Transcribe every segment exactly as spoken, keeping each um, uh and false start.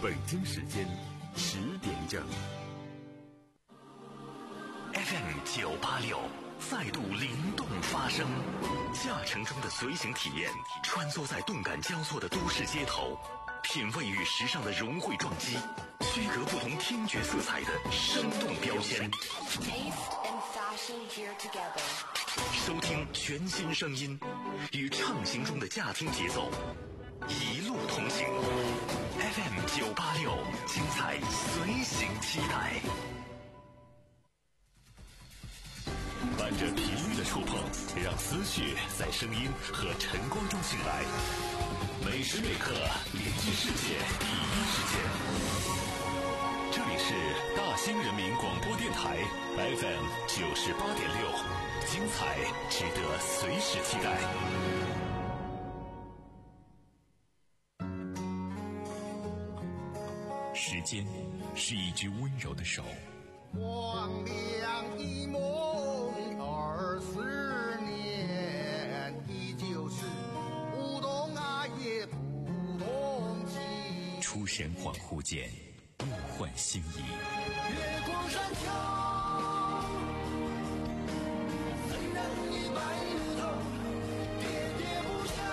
北京时间十点整。 F M 九八六再度灵动发声，驾乘中的随行体验，穿梭在动感交错的都市街头，品味与时尚的融汇撞击，区隔不同听觉色彩的生动标签。收听全新声音，与畅行中的驾听节奏，一路同行。F M 九八六，精彩随行期待。伴着频率的触碰，让思绪在声音和晨光中醒来。每时每刻连接世界第一时间。这里是大兴人民广播电台 F M 九十八点六，精彩值得随时期待。时间是一只温柔的手， 黄粱一梦二十年，依旧是不懂爱也不懂情。 出神恍惚间，物换星移。 月光山丘，怎让你白了头，喋喋不休，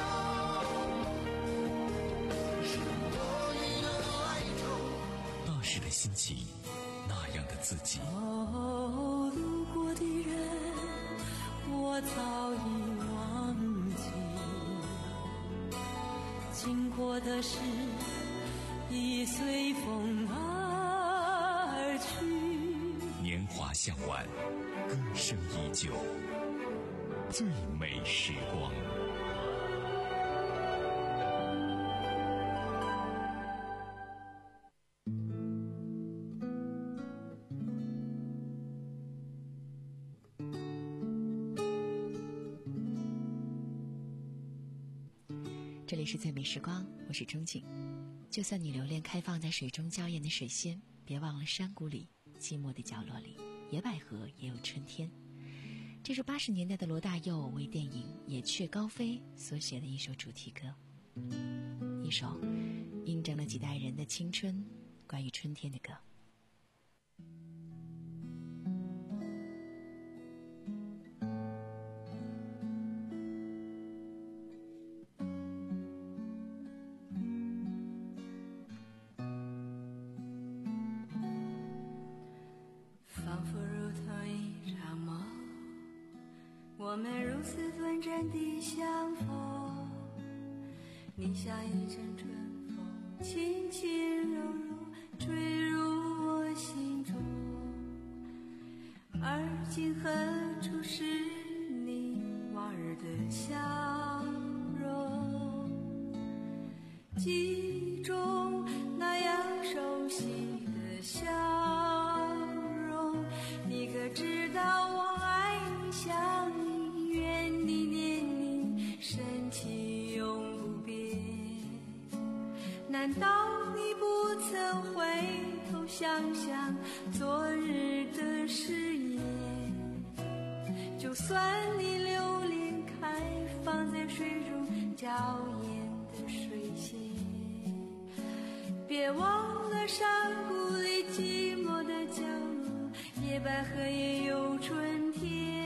是多余的哀愁。 那时的心情，那样的自己。 哦，路过的人，我早已忘记，经过的事已随风而去。 年华向晚，歌声依旧，最美时光。 这里是最美时光，我是钟景。就算你留恋开放在水中娇艳的水仙，别忘了山谷里寂寞的角落里，野百合也有春天。这是八十年代的罗大佑为电影《野雀高飞》所写的一首主题歌，一首印证了几代人的青春，关于春天的歌。 我们如此短暂地相逢，你像一阵春风，轻轻柔柔吹入我心中。而今何处是你往日的笑容？记忆中那样熟悉的笑容，你可知道我爱你想你，愿你念你深情永不变。难道你不曾回头想想昨日的誓言？就算你留恋开放在水中娇艳的水仙，别忘了山谷里寂寞的角落，野百合也有春天。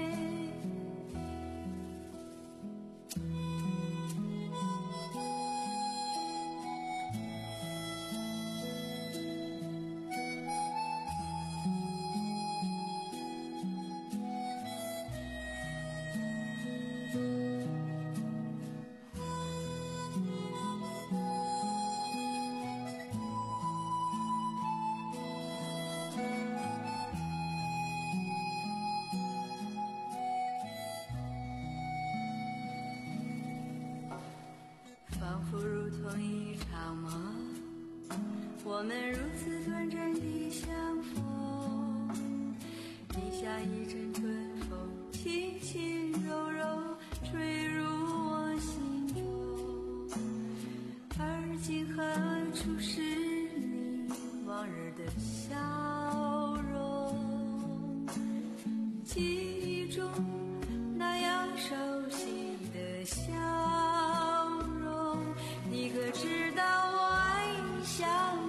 我们如此短暂地相逢，你像一阵春风，轻轻柔柔吹入我心中。而今何处是你往日的笑容？记忆中那样熟悉的笑容，你可知道我爱你像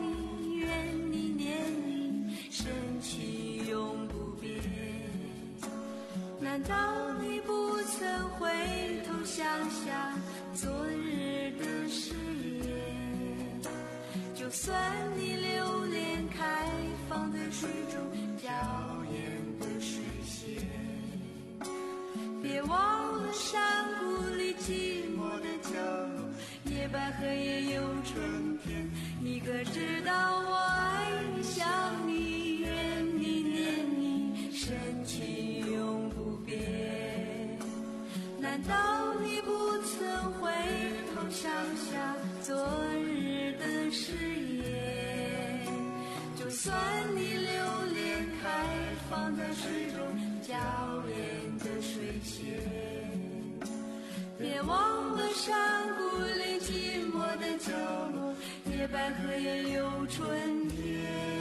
难道你不曾回头想想昨日的誓言？就算你留恋开放的水中娇艳的水仙，别忘了山谷里寂寞的角落，野百合也有春天。你可知道我爱你想你怨你念你，深情永不变。难道你不曾回头想想昨日的誓言？就算你留恋开放在水中娇艳的水仙，别忘了山谷里寂寞的角落，野百合也有春天。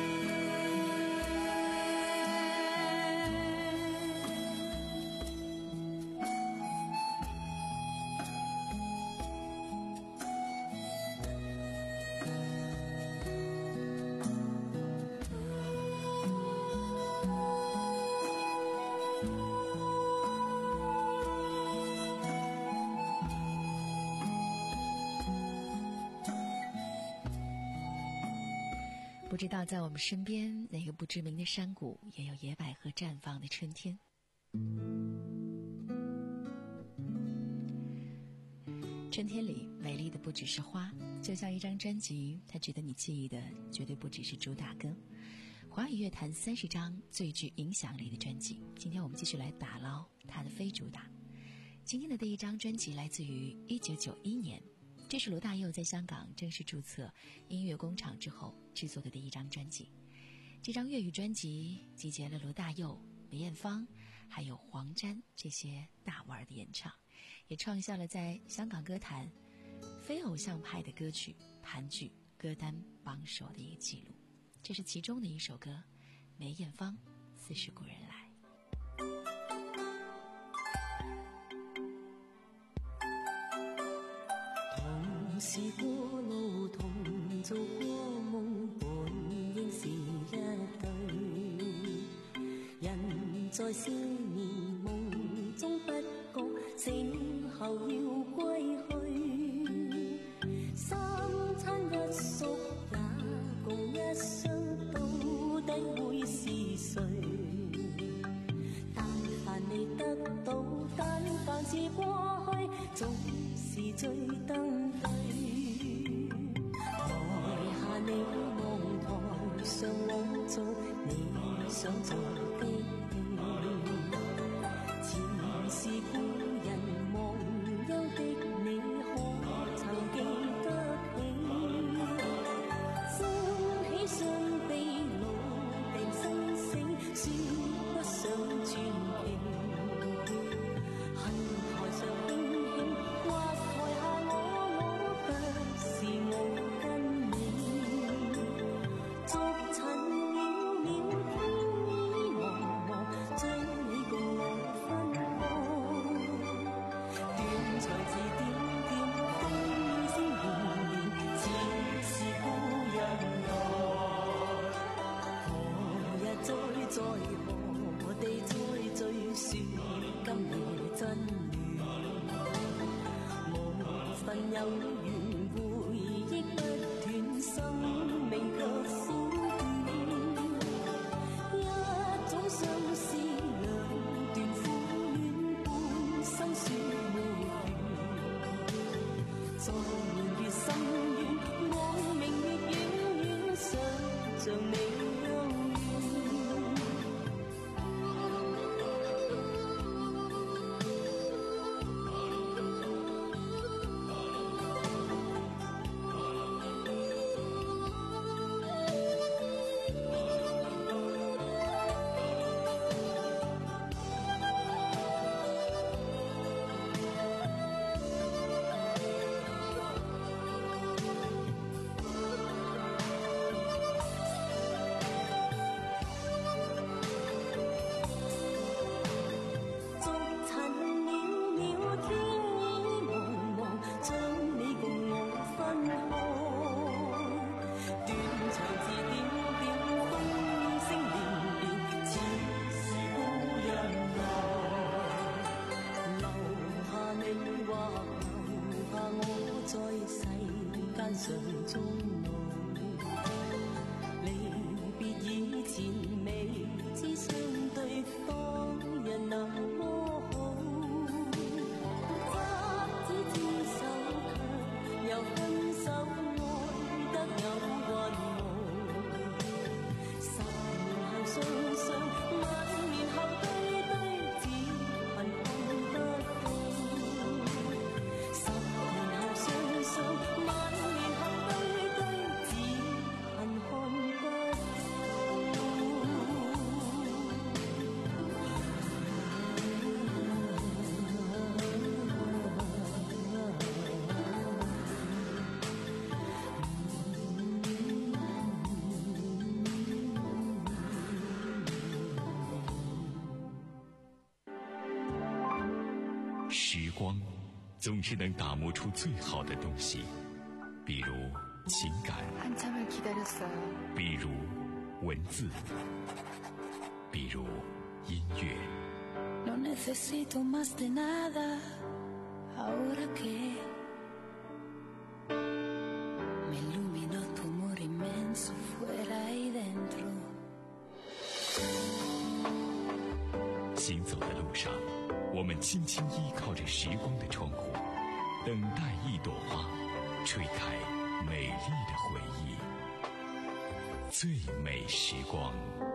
不知道在我们身边哪个不知名的山谷也有野百合绽放的春天。春天里美丽的不只是花，就像一张专辑，它值得你记忆的绝对不只是主打歌。华语乐坛三十张最具影响力的专辑，今天我们继续来打捞它的非主打。今天的第一张专辑来自于一九九一年，这是罗大佑在香港正式注册音乐工厂之后制作的第一张专辑。这张粤语专辑集结了罗大佑、梅艳芳还有黄沾这些大腕的演唱，也创下了在香港歌坛非偶像派的歌曲盘踞歌单榜首的一个记录。这是其中的一首歌，梅艳芳《似是故人来》。 同是过路，同做过梦，本應是一對。人在少年夢中不覺，醒後要歸去。三餐一宿也共一雙，到底會是誰？但凡你得到，但凡是過去，總是最登對。你望台上往做你想做的戲，前是故人忘憂的你，可曾記得起？歡喜相悲老病生死，說不上傳奇。恨台上輕輕，或台下我我不是我跟你。逐塵渺渺天衣來， 光总是能打磨出最好的东西，比如情感，比如文字，比如音乐。 No necesito más de nada ahora que me iluminó tu amor inmenso fuera y dentro。 行走的路上，我们轻轻依靠着时光的窗户，等待一朵花吹开美丽的回忆。最美时光。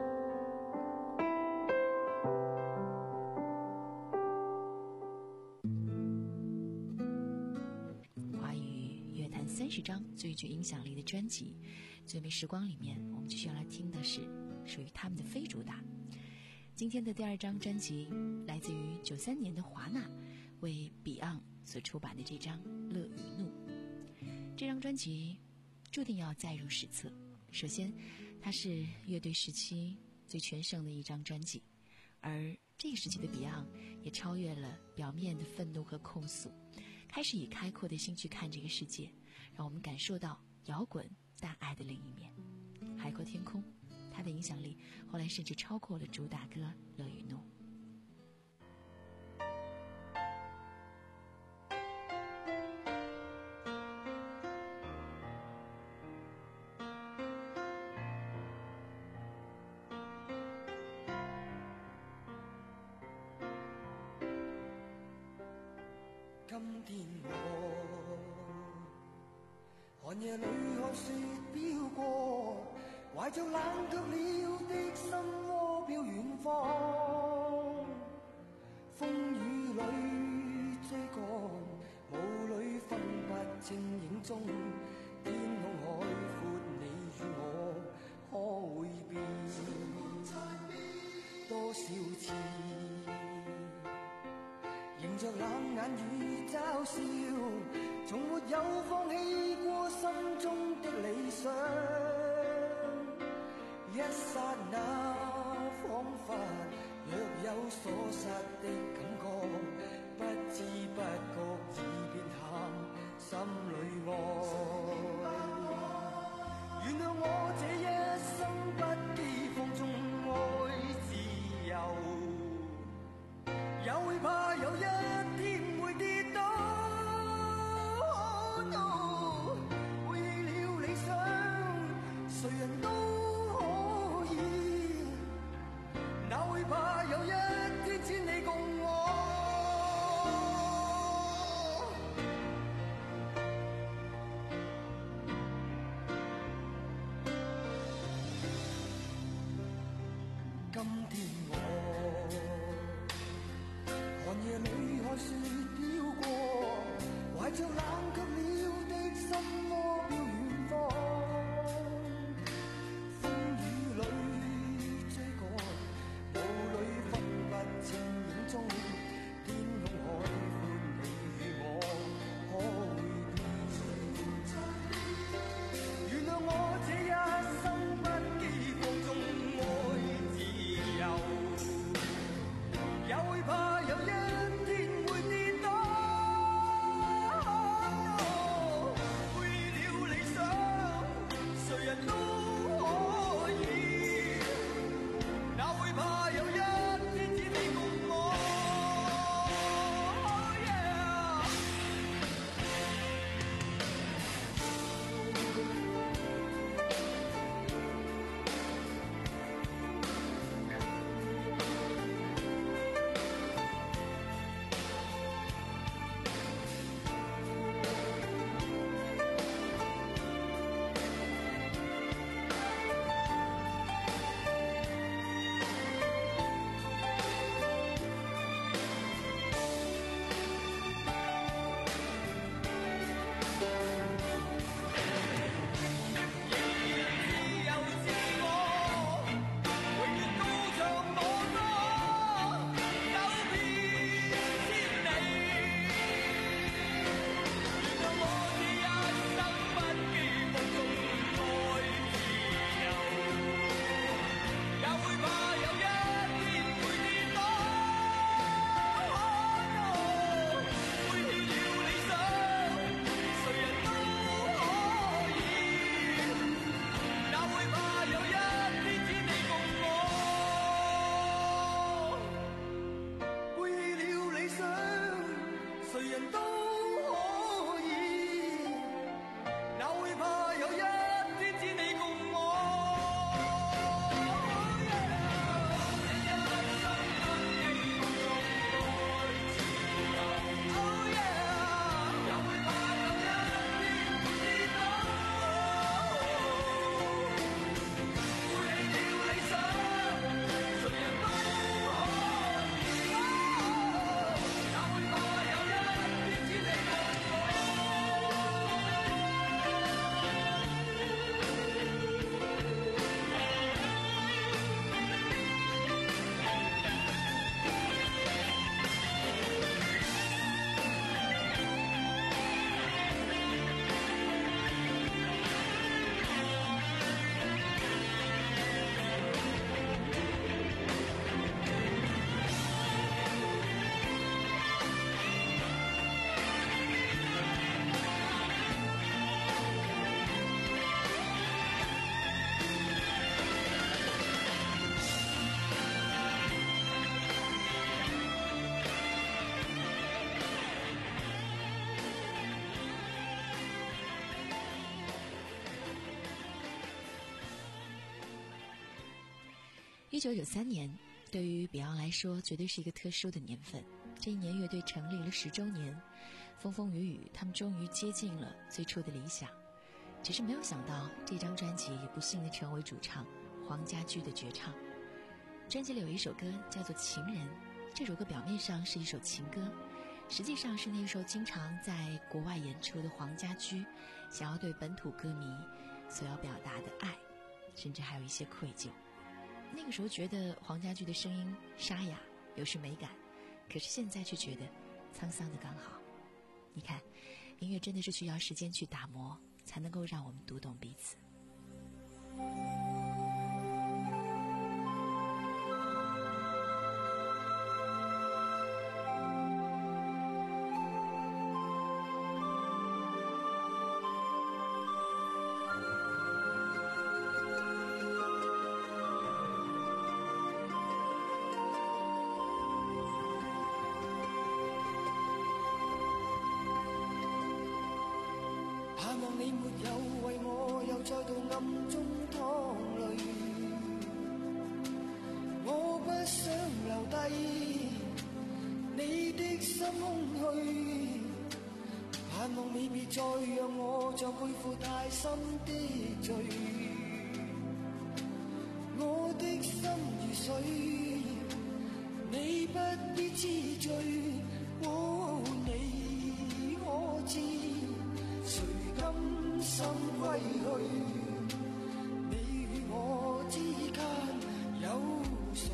华语乐坛三十张最具影响力的专辑《最美时光》里面，我们继续要来听的是属于他们的非主打。今天的第二张专辑来自于九三年的华纳为 Beyond 所出版的这张《乐与怒》。这张专辑注定要载入史册。首先，它是乐队时期最全盛的一张专辑，而这个时期的 Beyond 也超越了表面的愤怒和控诉，开始以开阔的心去看这个世界，让我们感受到摇滚大爱的另一面。海阔天空，它的影响力后来甚至超过了主打歌《乐与怒》。 今天我寒夜里看雪飄過，懷着冷卻了的心窩飄遠方。風雨裏追趕，霧裏分不清影蹤，天空海闊，你與我可會變？多少次迎着冷眼與嘲笑，從沒有放棄過心中的理想。一剎那彷彿若有所失的感覺，不知不覺已變淡心裏愛。原諒我這一生不羈放縱愛自由，也會怕有一天會跌倒。Oh no， 為了理想，誰人都可以，哪會怕有一天只你共我。今天我寒夜裏看雪飄過，懷着冷卻了的心窩飄遠方。風雨裏追趕，霧裏分不清影蹤，天空海闊，你與我可會變？原諒我這一生不羈放縱愛自由，也會怕有一天會跌倒。為了理想，誰人都可以，哪會怕有一天只你共我。Oh yeah。 一九九三年对于 Beyond 来说绝对是一个特殊的年份，这一年乐队成立了十周年，风风雨雨他们终于接近了最初的理想。只是没有想到这张专辑也不幸地成为主唱黄家驹的绝唱。专辑里有一首歌叫做《情人》，这首歌表面上是一首情歌，实际上是那时候经常在国外演出的黄家驹想要对本土歌迷所要表达的爱，甚至还有一些愧疚。那个时候觉得黄家驹的声音沙哑有时美感，可是现在却觉得沧桑的刚好。你看，音乐真的是需要时间去打磨，才能够让我们读懂彼此。 你沒有為我又再度暗中淌淚，我不想留低你的心空虛，盼望你別再讓我再背負太深的罪，我的心如水，你不必知罪，哦，你可知誰甘心歸去？你與我之間有誰？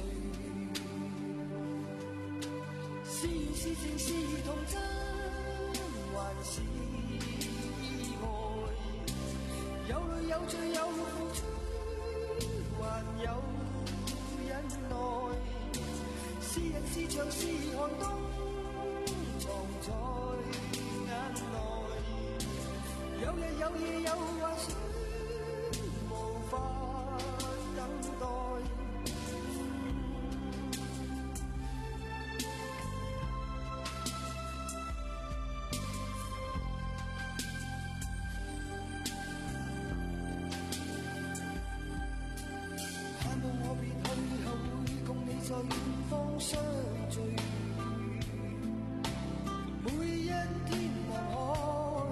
是緣是情是童真，還是意外？有淚有罪有付出，還有忍耐。是人是牆是寒冬，藏在眼內。有日有夜有幻想，無法等待。盼望我別去後會共你在遠方相聚，每一天望海，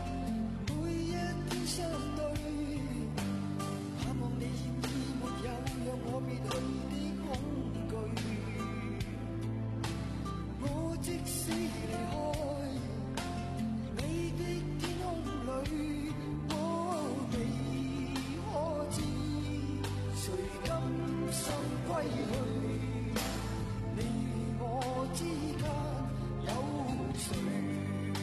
相對，盼望你現已沒有讓我別去的恐懼。我即使離開你的天空裏，哦，你可知誰甘心歸去？你與我之間有誰？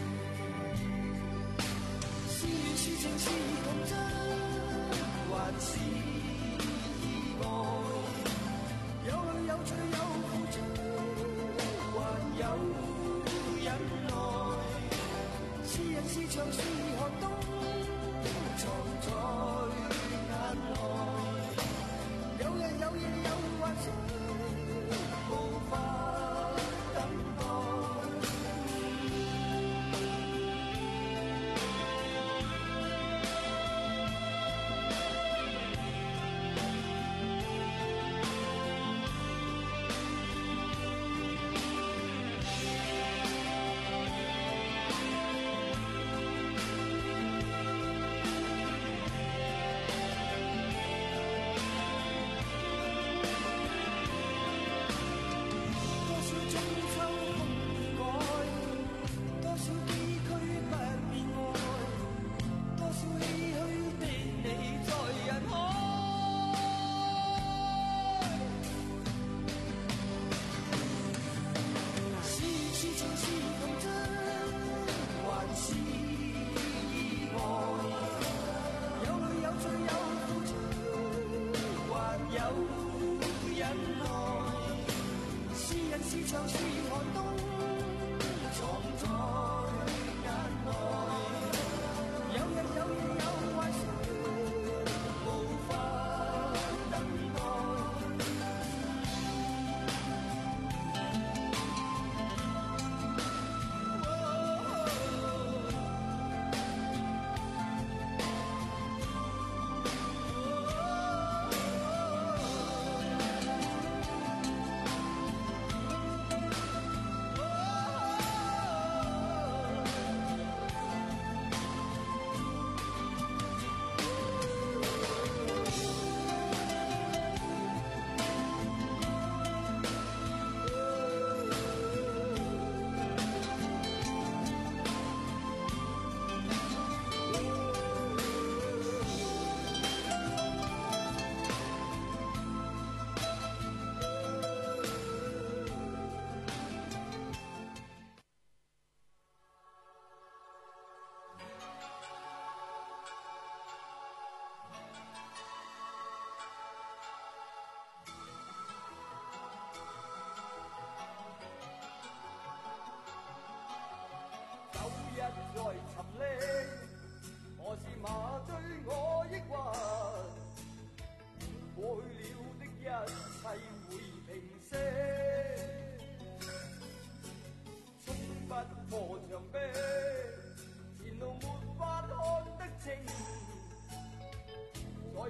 是情是童真，還是意外？有淚有罪有付出，還有忍耐。是人是牆是寒冬，藏在眼內。有日有夜有幻想，無法等待。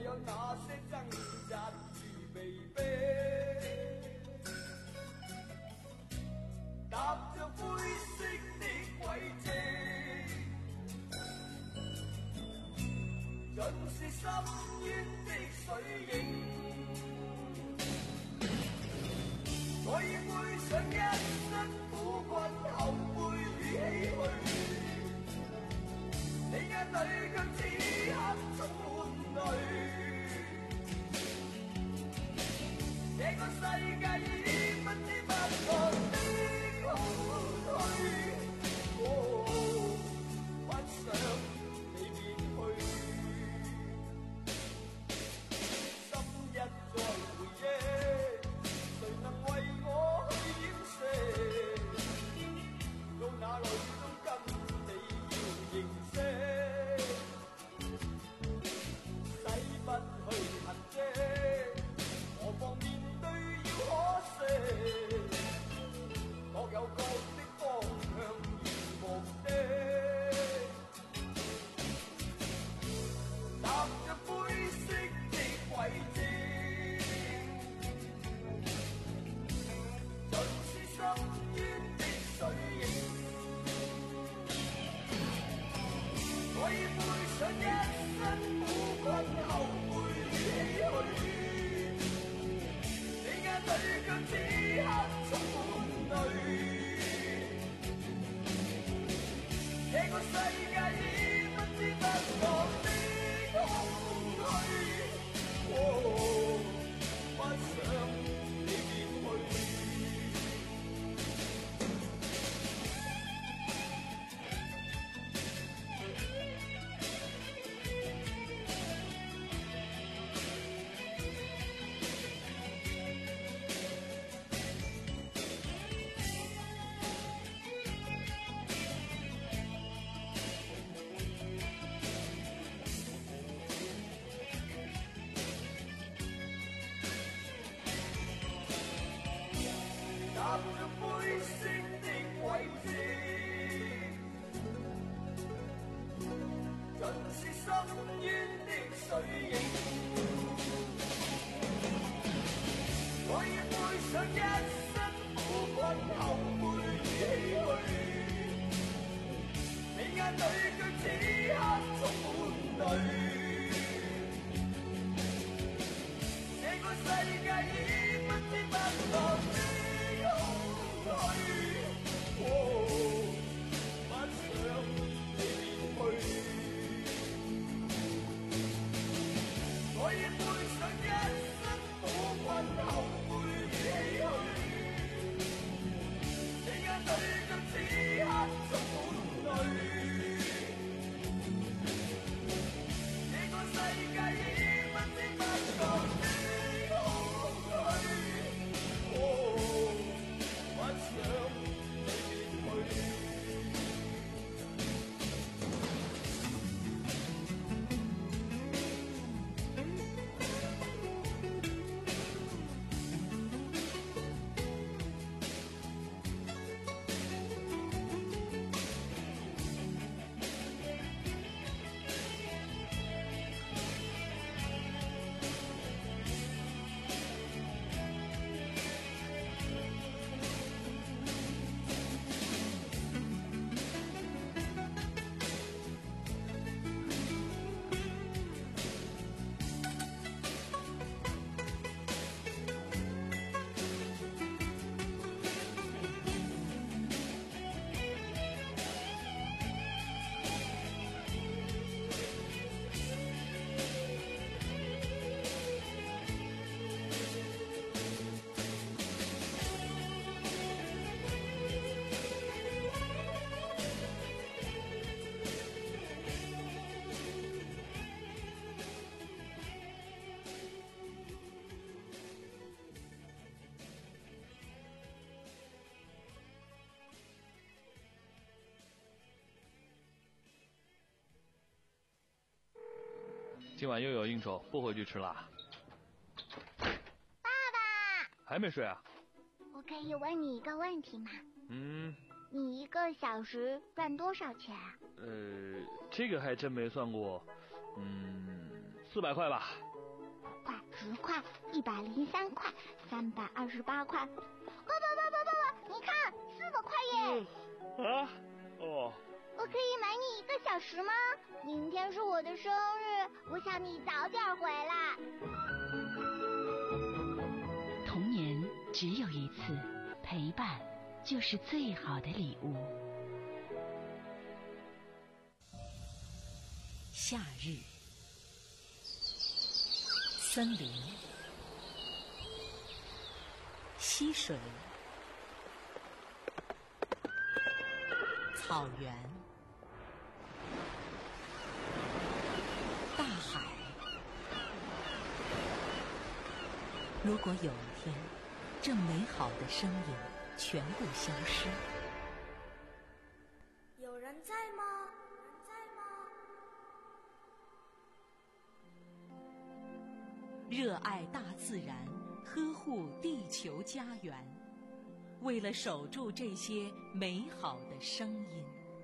有那些挣扎與被逼，踏着灰色的軌跡，盡是深淵的水影。我已背上一身苦困後悔與唏噓，你眼裏卻此刻充滿淚。這個世界已不知不覺的空虛，哦，不想你變去，心一再回憶，誰能為我去掩飾？到哪裏都跟你要認識，洗不去痕跡，何妨面對要可惜。各有各的方向與目的，踏着灰色的軌跡。深淵的水影，我已背上一身苦困後悔與唏噓，你眼裏卻此刻充滿淚。這個世界已不知不覺的空虛，哦，不想你變去。踏着灰色的軌跡，盡是深淵的水影。我已背上一身苦困後悔與唏噓，你眼裏卻此刻充滿淚。這個世界已不知不覺的空虛，哦，不想你變去。我已背上一身苦困後悔與唏噓，你眼裏卻此刻充滿淚。這個世界已不知不覺的空虛，哦，不想你變去。 今晚又有应酬，不回去吃啦。 爸爸， 还没睡啊？ 我可以问你一个问题吗？ 嗯。 你一个小时赚多少钱啊？ 呃，这个还真没算过，嗯，四百块吧。 十块，一百零三块，三百二十八块。爸爸爸爸爸爸，你看，四百块耶！ 嗯、啊，哦。 我可以买你一个小时吗？明天是我的生日，我想你早点回来。 童年只有一次，陪伴就是最好的礼物。夏日，森林，溪水，草原，大海。如果有一天，这美好的声音全部消失， 有人在吗？ 热爱大自然，呵护地球家园，为了守住这些美好的声音。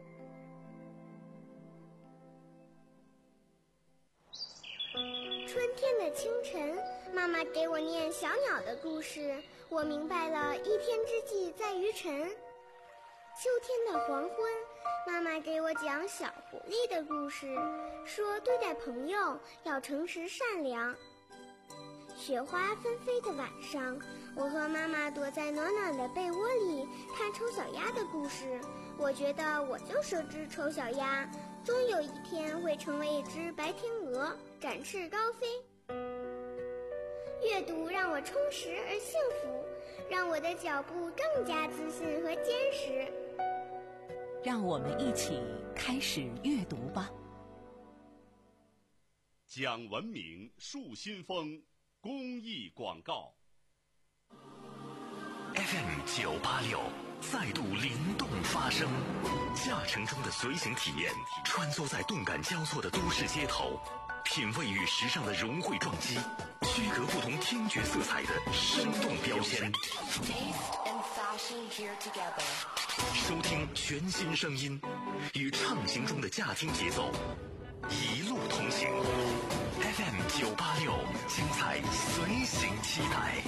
春天的清晨，妈妈给我念小鸟的故事，我明白了一天之计在于晨。秋天的黄昏，妈妈给我讲小狐狸的故事，说对待朋友要诚实善良。雪花纷飞的晚上，我和妈妈躲在暖暖的被窝里看丑小鸭的故事。我觉得我就是只丑小鸭，终有一天会成为一只白天鹅，展翅高飞。阅读让我充实而幸福，让我的脚步更加自信和坚实。 让我们一起开始阅读吧。 讲文明树新风公益广告。 F M 九八六再度灵动发声，驾乘中的随行体验，穿梭在动感交错的都市街头，品味与时尚的融汇撞击，区隔不同听觉色彩的生动标签。收听全新声音，与畅行中的驾听节奏，一路同行。F M 九八六，精彩随行期待。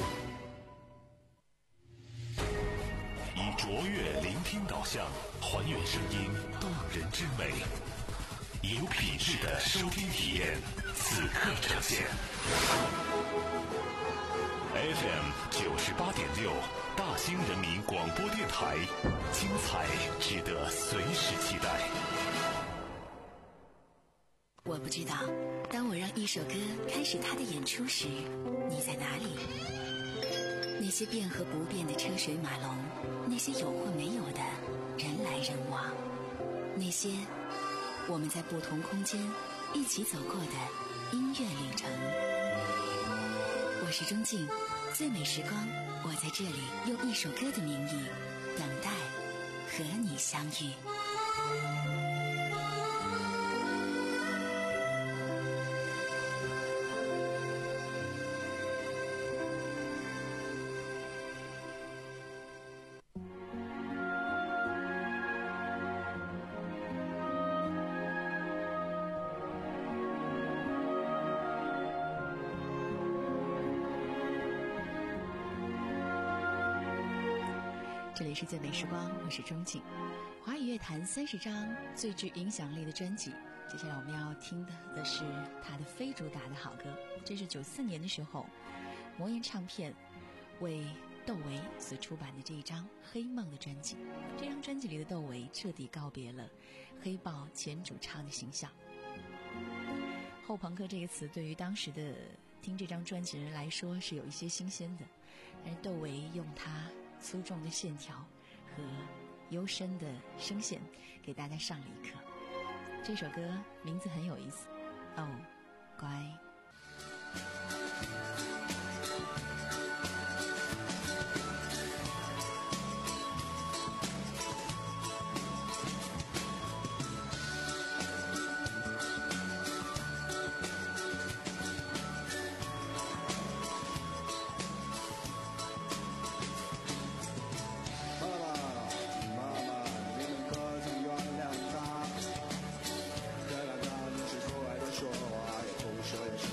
以卓越聆听导向，还原声音动人之美，以有品质的收听体验，此刻呈现。F M 九十八点六，大兴人民广播电台，精彩值得随时期待。 我不知道，当我让一首歌开始它的演出时，你在哪里？那些变和不变的车水马龙，那些有或没有的人来人往，那些我们在不同空间一起走过的音乐旅程。我是钟静，最美时光，我在这里用一首歌的名义等待和你相遇。这里是最美时光，我是钟景。华语乐坛三十张最具影响力的专辑，接下来我们要听的的是他的非主打的好歌。这是九四年的时候，魔岩唱片为窦唯所出版的这一张《黑梦》的专辑。这张专辑里的窦唯彻底告别了黑豹前主唱的形象。后朋克这个词对于当时的听这张专辑人来说是有一些新鲜的，但是窦唯用他粗重的线条和幽深的声线给大家上了一课。这首歌名字很有意思，哦，乖。 说也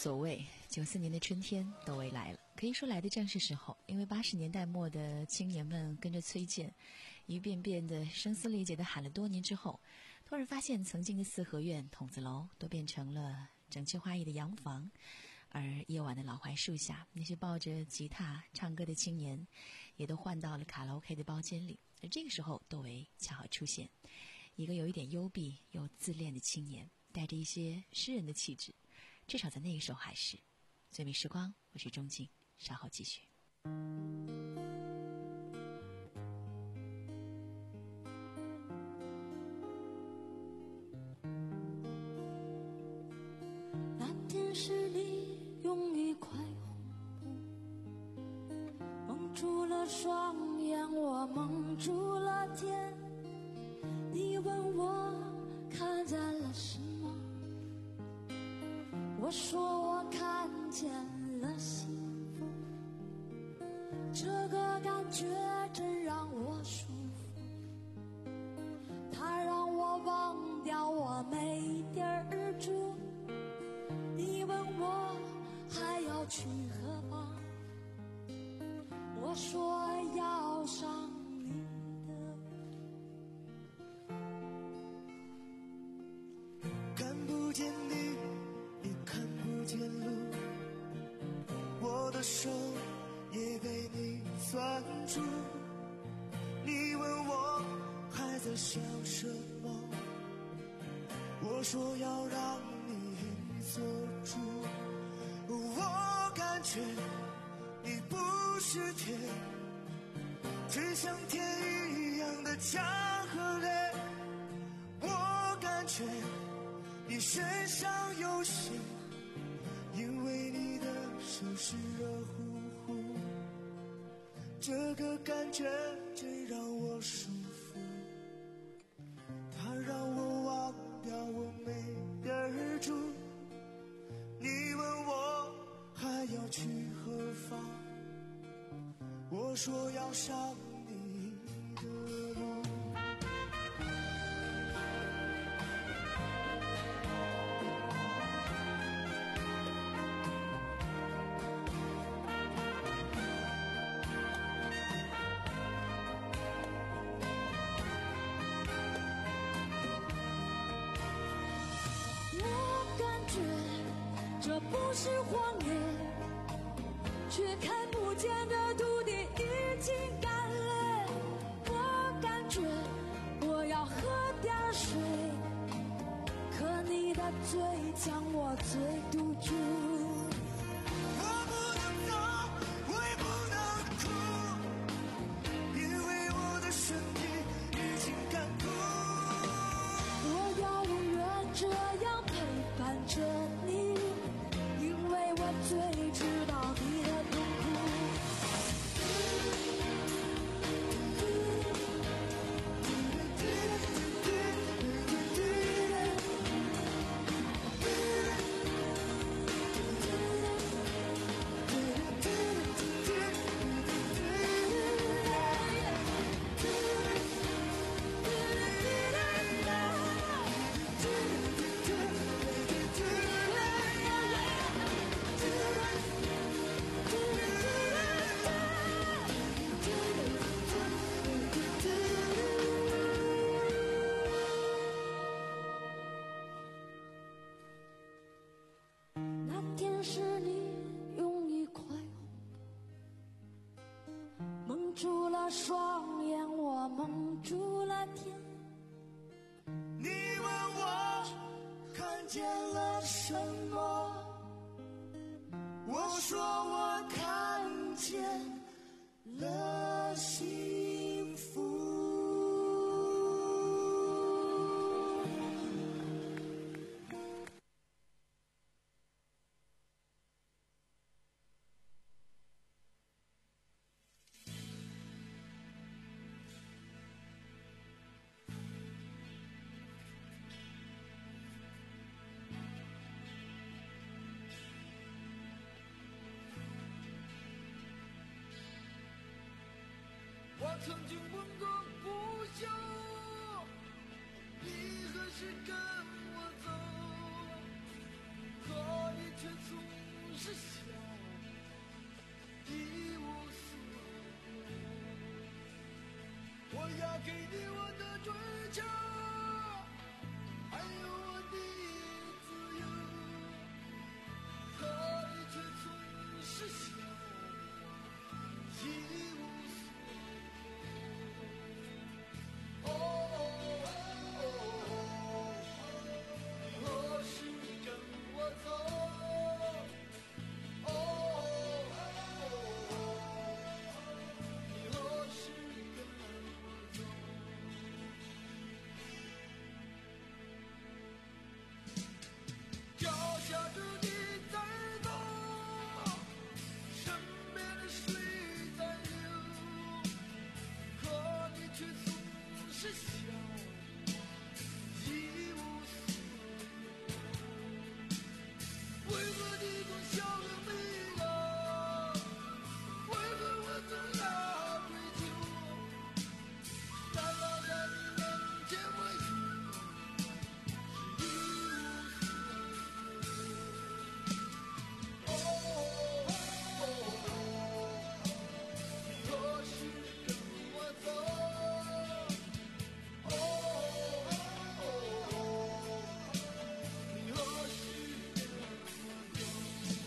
所谓九四年的春天窦唯来了，可以说来的正是时候，因为八十年代末的青年们跟着崔健一遍遍的声嘶力竭的喊了多年之后，突然发现曾经的四合院、筒子楼都变成了整齐划一的洋房，而夜晚的老槐树下，那些抱着吉他唱歌的青年也都换到了卡拉 OK 的包间里。而这个时候窦唯恰好出现，一个有一点幽闭又自恋的青年，带着一些诗人的气质，至少在那个时候还是。最美时光，我是钟静，稍后继续。 那天是你用一块红布蒙住了双眼，我蒙住了天。你问我看见了什么，我说我看见了幸福，这个感觉真让我舒服，它让我忘掉我没地儿住。你问我还要去何方，我说要上你的路，看不见你也看不见路，我的手也被你攥住。你问我还在想什么，我说要让你做主。我感觉你不是天，只像天一样的强和烈。我感觉你身上有血，因为你的手是热乎乎，这个感觉真让我舒服，它让我忘掉我没地儿住。你问我还要去何方，我说要上你的路。 这不是谎言，却看不见的土地已经干裂。我感觉我要喝点水，可你的嘴将我嘴堵住。 我不能走，我也不能哭，因为我的身体已经干枯。 我要永远这样陪伴着你，我最知道你的痛苦。双眼我蒙住了天， 你问我看见了什么，我说我看见了幸福。 我曾经问个不休，你何时跟我走？可你却从是笑，一无所有。我要给你我的追求，还有我的自由，可你却总是笑，一无所有。哦何时跟我走？哦，你何时跟我走？脚下着你在走，身边的水在流，可你却总是笑，一无所有。为何你总笑得迷了？为何我总要追求？难道在你面前我有是一无所有？哦，你何时跟我走？哦，你何时跟我走？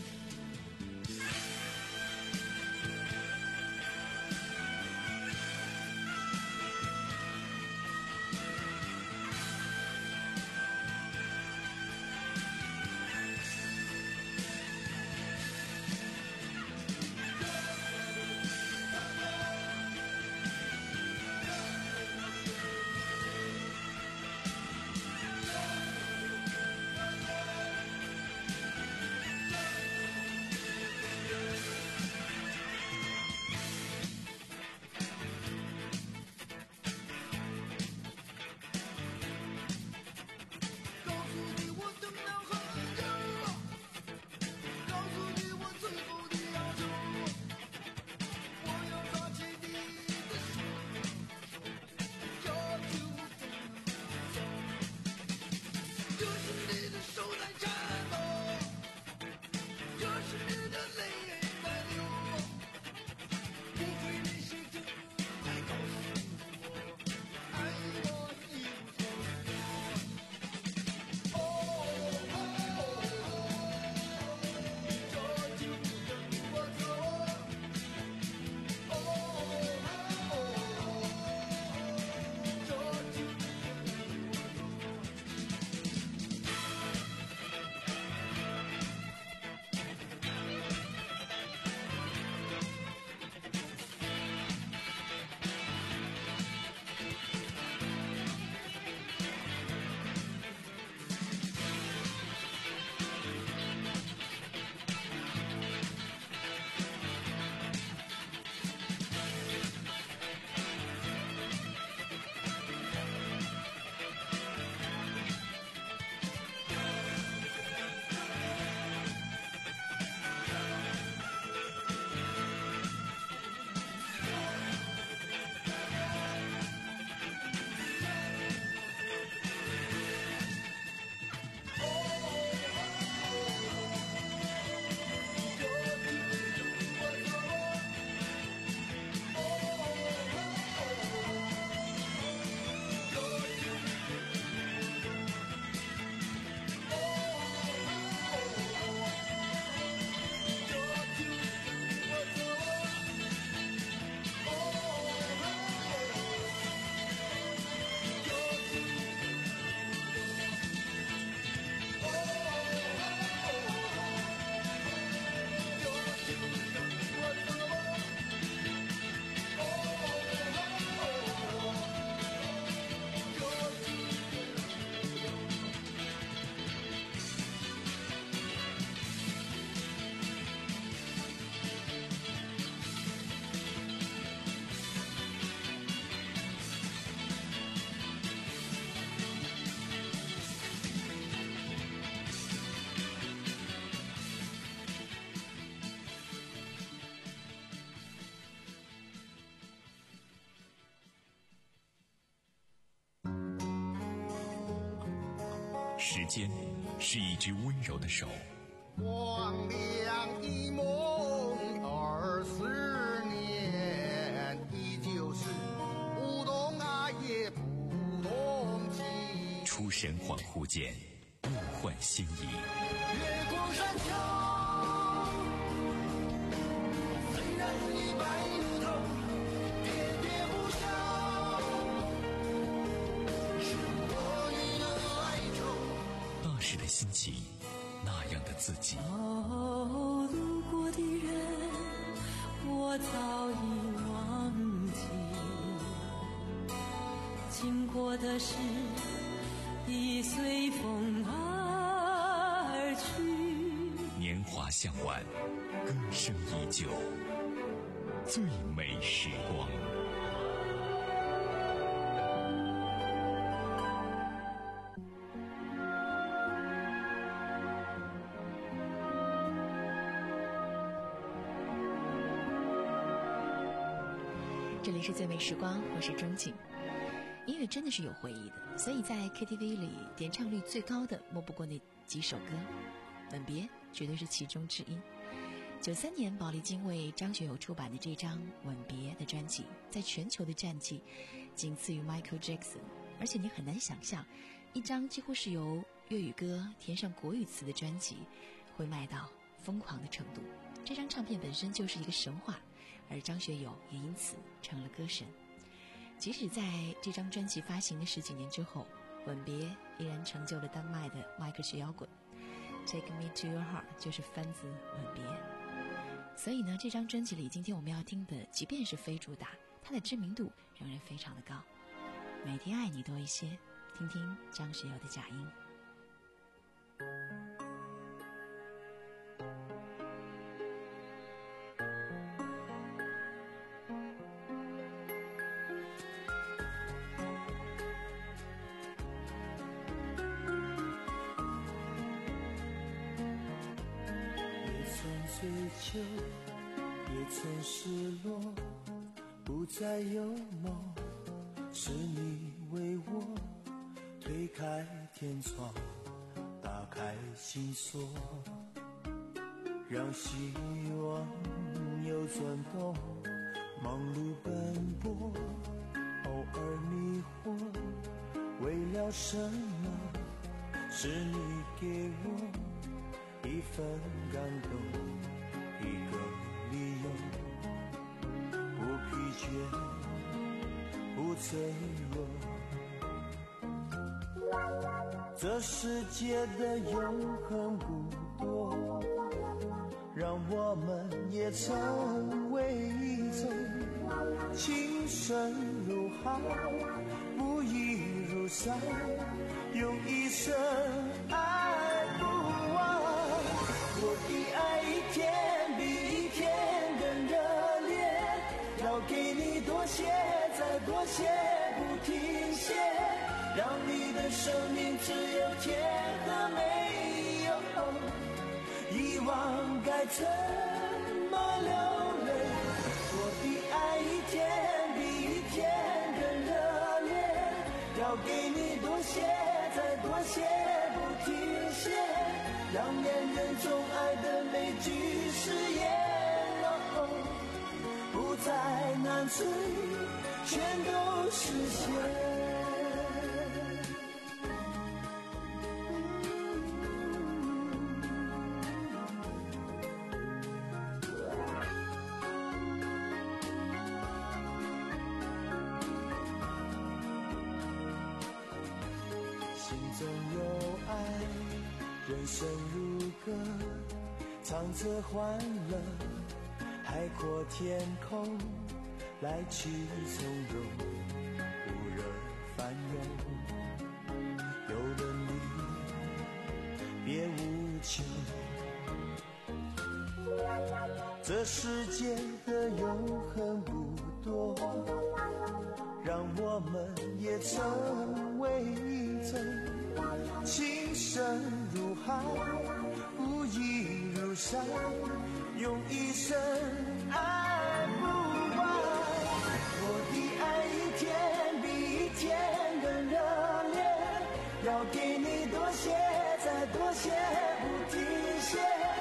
告诉你我等了很久，告诉你我最后的要求，我要抓起你的手，要求怎么走？就是你的手在颤抖，就是你的泪在流，不会你是真爱告诉我，爱我一无所有。哦，这就跟我走。哦，这就跟我走。 时间是一只温柔的手， 光亮一梦二十年，依旧是不懂爱也不懂情。 出神恍惚间，物换星移。 月光山丘。 那时的心情，那样的自己。 哦，路过的人，我早已忘记；经过的事，已随风而去。 年华向晚，歌声依旧，最美时光。 这里是最美时光，我是钟景。音乐真的是有回忆的，所以在 K T V 里点唱率最高的莫不过那几首歌，《吻别》绝对是其中之一。九三年宝丽金为张学友出版的这张《吻别》的专辑，在全球的战绩仅次于 Michael Jackson， 而且你很难想象，一张几乎是由粤语歌填上国语词的专辑，会卖到疯狂的程度。这张唱片本身就是一个神话，而张学友也因此成了歌神。即使在这张专辑发行的十几年之后，《吻别》依然成就了丹麦的迈克式摇滚。Take Me to Your Heart 就是翻自《吻别》。所以呢，这张专辑里今天我们要听的，即便是非主打，它的知名度仍然非常的高。每天爱你多一些，听听张学友的假音。 追求也曾失落，不再有梦，是你为我推开天窗，打开心锁，让希望有转动，忙碌奔波，偶尔迷惑，为了什么？是你给我一份感动，一个理由，不疲倦，不脆弱。这世界的永恒不多，让我们也成为一种情深如海，不移如山，用一生爱不完。我的爱一天比一天更热烈，要给你多些，再多些，不停歇，让你的生命只有甜和没有遗忘，该怎么流泪？我的爱一天比一天更热烈，要给你多些，再多些，不停歇，让恋人中爱的每句誓言，哦，不再难追，全都实现。人生如歌，唱着欢乐，海阔天空，来去从容，不惹烦忧。有了你，别无求。这世界的永恒不多，让我们也成为一种情深如海，不移如山，用一生爱不完。我的爱一天比一天更热烈，要给你多些，再多些，不停歇，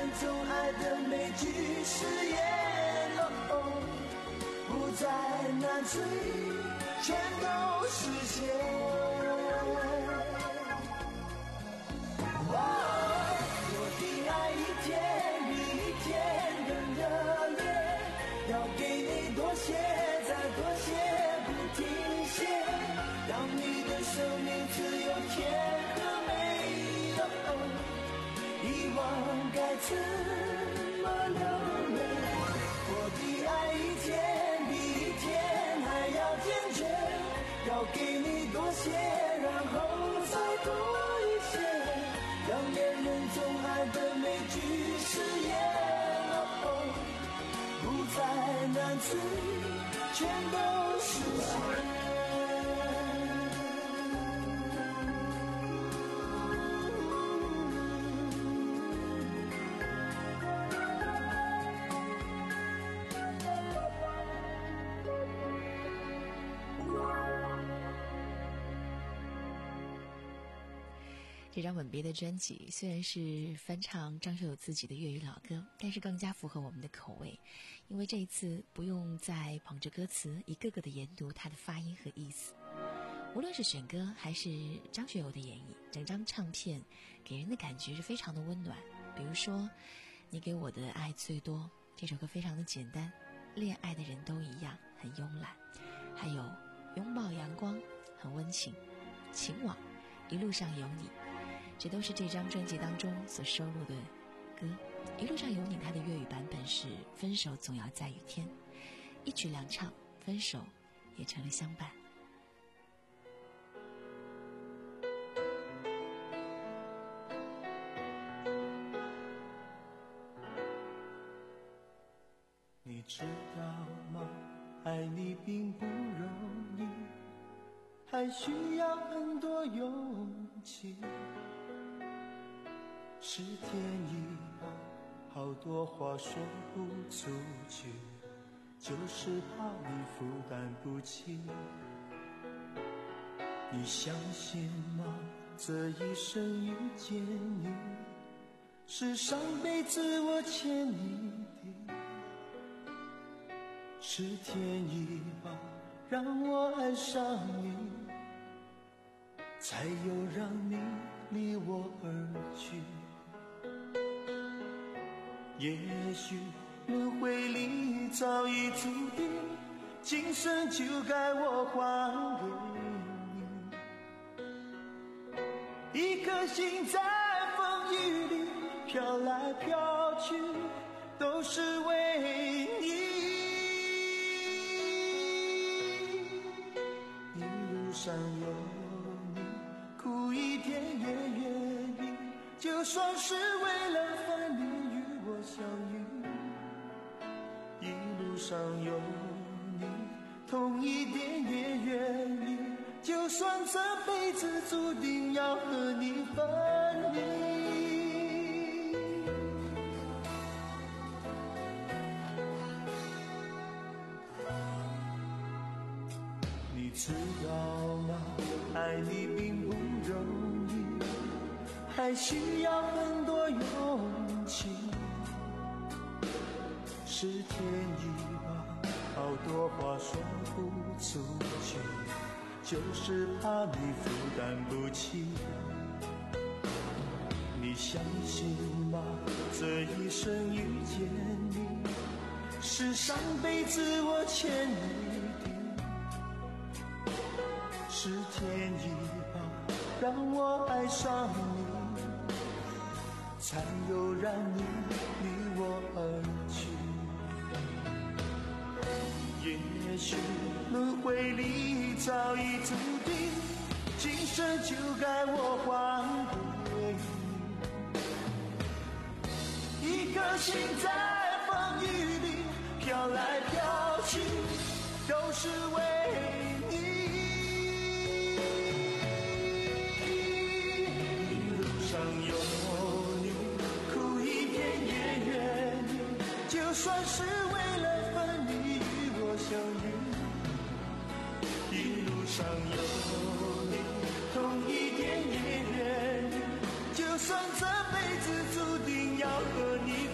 总爱的每句誓言，哦哦，不再难追，全都实现。哦，我的爱一天比一天更热烈，要给你多些，再多些，不停歇，让你的生命自由甜和美。哦哦，遗忘该怎么流泪？我的爱一天比一天还要坚决，要给你多些，然后再多一些，让恋人总爱的每句誓言，哦哦，不再难追，全都实现。 这张《吻别》的专辑虽然是翻唱张学友自己的粤语老歌，但是更加符合我们的口味，因为这一次不用再捧着歌词一个个的研读它的发音和意思。无论是选歌还是张学友的演绎，整张唱片给人的感觉是非常的温暖。比如说你给我的爱最多，这首歌非常的简单，恋爱的人都一样很慵懒。还有拥抱阳光很温情，情网一路上有你，这都是这张专辑当中所收录的歌。一路上有你它的粤语版本是分手总要在雨天，一曲两唱，分手也成了相伴。 你知道吗？爱你并不容易，还需要很多勇气。是天意吧，好多话说不出去，就是怕你负担不起。你相信吗？这一生遇见你，是上辈子我欠你的。是天意吧，让我爱上你，才有让你离我而去。也许轮回里早已注定，今生就该我还给你。一颗心在风雨里飘来飘去，都是为你。上有你，苦一点也愿意，就算是为了分离与我相遇。一路上有你，痛一点也愿意，就算这辈子注定要和你分离。你知道吗？爱你并不容易，还需要很多勇气。是天意吧，好多话说不出去，就是怕你负担不起。你相信吗？这一生遇见你，是上辈子我欠你。是天意吧，让我爱上你，才有让你离我而去。也许轮回里早已注定，今生就该我还给你。一颗心在风雨里飘来飘去，都是为你。上有你，苦一点也愿意，就算是为了分离与我相遇。一路上有你，痛一点也愿意，就算这辈子注定要和你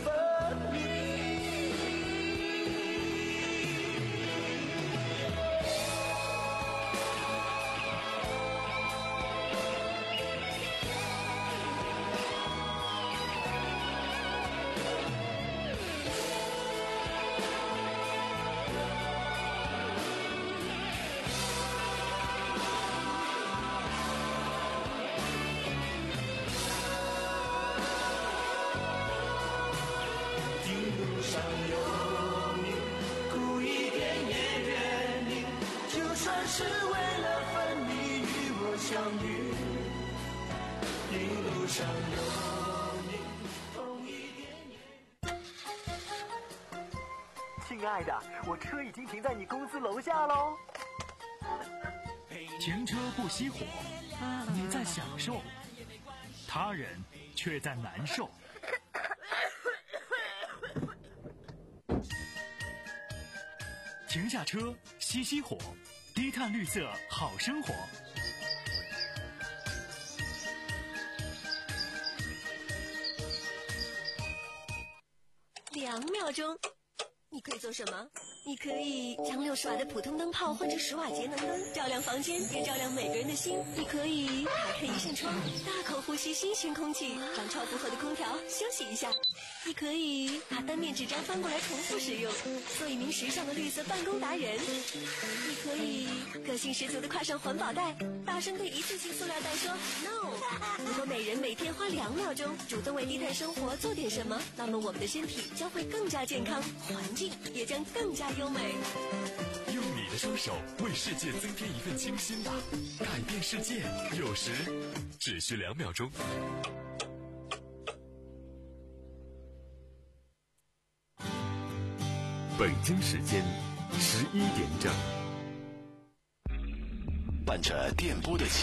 亲爱的，我车已经停在你公司楼下喽。 停车不熄火，你在享受，他人却在难受。停下车，熄熄火，低碳绿色好生活。 两秒钟，你可以做什么？你可以将六十瓦的普通灯泡换成十瓦节能灯，照亮房间，也照亮每个人的心。你可以打开一扇窗，大口呼吸新鲜空气，让超负荷的空调休息一下。你可以把单面纸张翻过来重复使用，做一名时尚的绿色办公达人。你可以个性十足的挎上环保袋，大声对一次性塑料袋说 no。 如果每人每天花两秒钟主动为低碳生活做点什么，那么我们的身体将会更加健康，环境也将更加优美。 用你的双手为世界增添一份清新吧，改变世界有时只需两秒钟。北京时间十一点整，伴着电波的